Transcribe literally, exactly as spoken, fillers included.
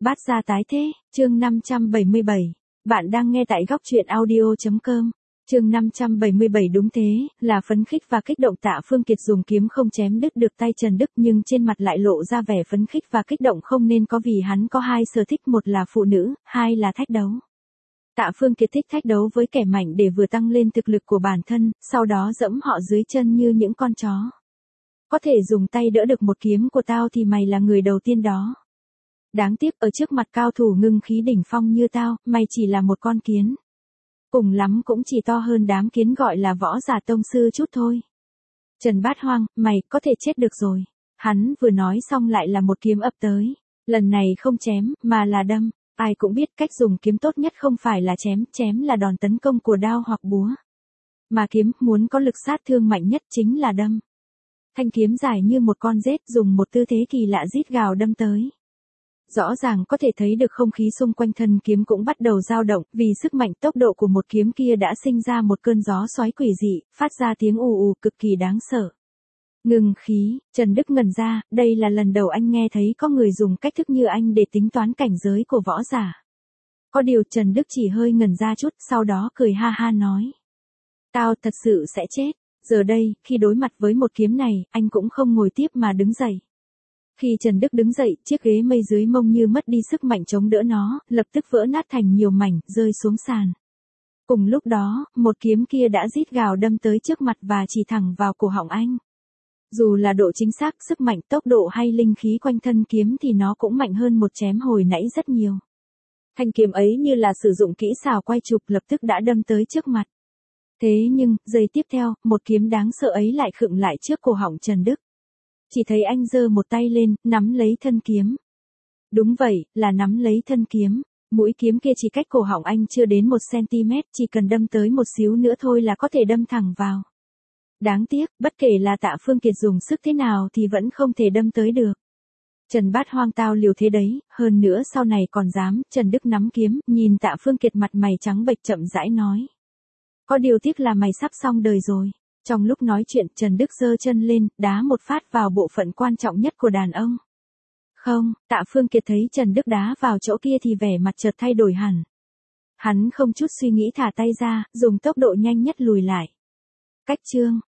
Bát gia tái thế, chương năm trăm bảy mươi bảy. Bạn đang nghe tại góc truyện audio chấm com. Chương năm trăm bảy mươi bảy. Đúng thế, là phấn khích và kích động Tạ Phương Kiệt dùng kiếm không chém đứt được tay Trần Đức, nhưng trên mặt lại lộ ra vẻ phấn khích và kích động không nên có, vì hắn có hai sở thích, một là phụ nữ, hai là thách đấu. Tạ Phương Kiệt thích thách đấu với kẻ mạnh để vừa tăng lên thực lực của bản thân, sau đó dẫm họ dưới chân như những con chó. Có thể dùng tay đỡ được một kiếm của tao thì mày là người đầu tiên đó. Đáng tiếc ở trước mặt cao thủ ngưng khí đỉnh phong như tao, mày chỉ là một con kiến. Cùng lắm cũng chỉ to hơn đám kiến gọi là võ giả tông sư chút thôi. Trần Bát Hoang, mày có thể chết được rồi. Hắn vừa nói xong lại là một kiếm ập tới. Lần này không chém, mà là đâm. Ai cũng biết cách dùng kiếm tốt nhất không phải là chém, chém là đòn tấn công của đao hoặc búa. Mà kiếm muốn có lực sát thương mạnh nhất chính là đâm. Thanh kiếm dài như một con rết dùng một tư thế kỳ lạ rít gào đâm tới. Rõ ràng có thể thấy được không khí xung quanh thân kiếm cũng bắt đầu dao động, vì sức mạnh tốc độ của một kiếm kia đã sinh ra một cơn gió xoáy quỷ dị, phát ra tiếng ù ù cực kỳ đáng sợ. Ngừng khí, Trần Đức ngẩn ra, đây là lần đầu anh nghe thấy có người dùng cách thức như anh để tính toán cảnh giới của võ giả. Có điều Trần Đức chỉ hơi ngẩn ra chút, sau đó cười ha ha nói. Tao thật sự sẽ chết. Giờ đây, khi đối mặt với một kiếm này, anh cũng không ngồi tiếp mà đứng dậy. Khi Trần Đức đứng dậy, chiếc ghế mây dưới mông như mất đi sức mạnh chống đỡ nó, lập tức vỡ nát thành nhiều mảnh, rơi xuống sàn. Cùng lúc đó, một kiếm kia đã rít gào đâm tới trước mặt và chỉ thẳng vào cổ họng anh. Dù là độ chính xác, sức mạnh, tốc độ hay linh khí quanh thân kiếm thì nó cũng mạnh hơn một chém hồi nãy rất nhiều. Thanh kiếm ấy như là sử dụng kỹ xảo quay chụp lập tức đã đâm tới trước mặt. Thế nhưng, giây tiếp theo, một kiếm đáng sợ ấy lại khựng lại trước cổ họng Trần Đức. Chỉ thấy anh giơ một tay lên, nắm lấy thân kiếm. Đúng vậy, là nắm lấy thân kiếm. Mũi kiếm kia chỉ cách cổ họng anh chưa đến một xăng-ti-mét, chỉ cần đâm tới một xíu nữa thôi là có thể đâm thẳng vào. Đáng tiếc, bất kể là Tạ Phương Kiệt dùng sức thế nào thì vẫn không thể đâm tới được. Trần Bát Hoang, tao liều thế đấy, hơn nữa sau này còn dám. Trần Đức nắm kiếm, nhìn Tạ Phương Kiệt mặt mày trắng bệch chậm rãi nói. Có điều tiếc là mày sắp xong đời rồi. Trong lúc nói chuyện, Trần Đức giơ chân lên, đá một phát vào bộ phận quan trọng nhất của đàn ông. Không, Tạ Phương Kiệt thấy Trần Đức đá vào chỗ kia thì vẻ mặt chợt thay đổi hẳn. Hắn không chút suy nghĩ thả tay ra, dùng tốc độ nhanh nhất lùi lại. Cách chương,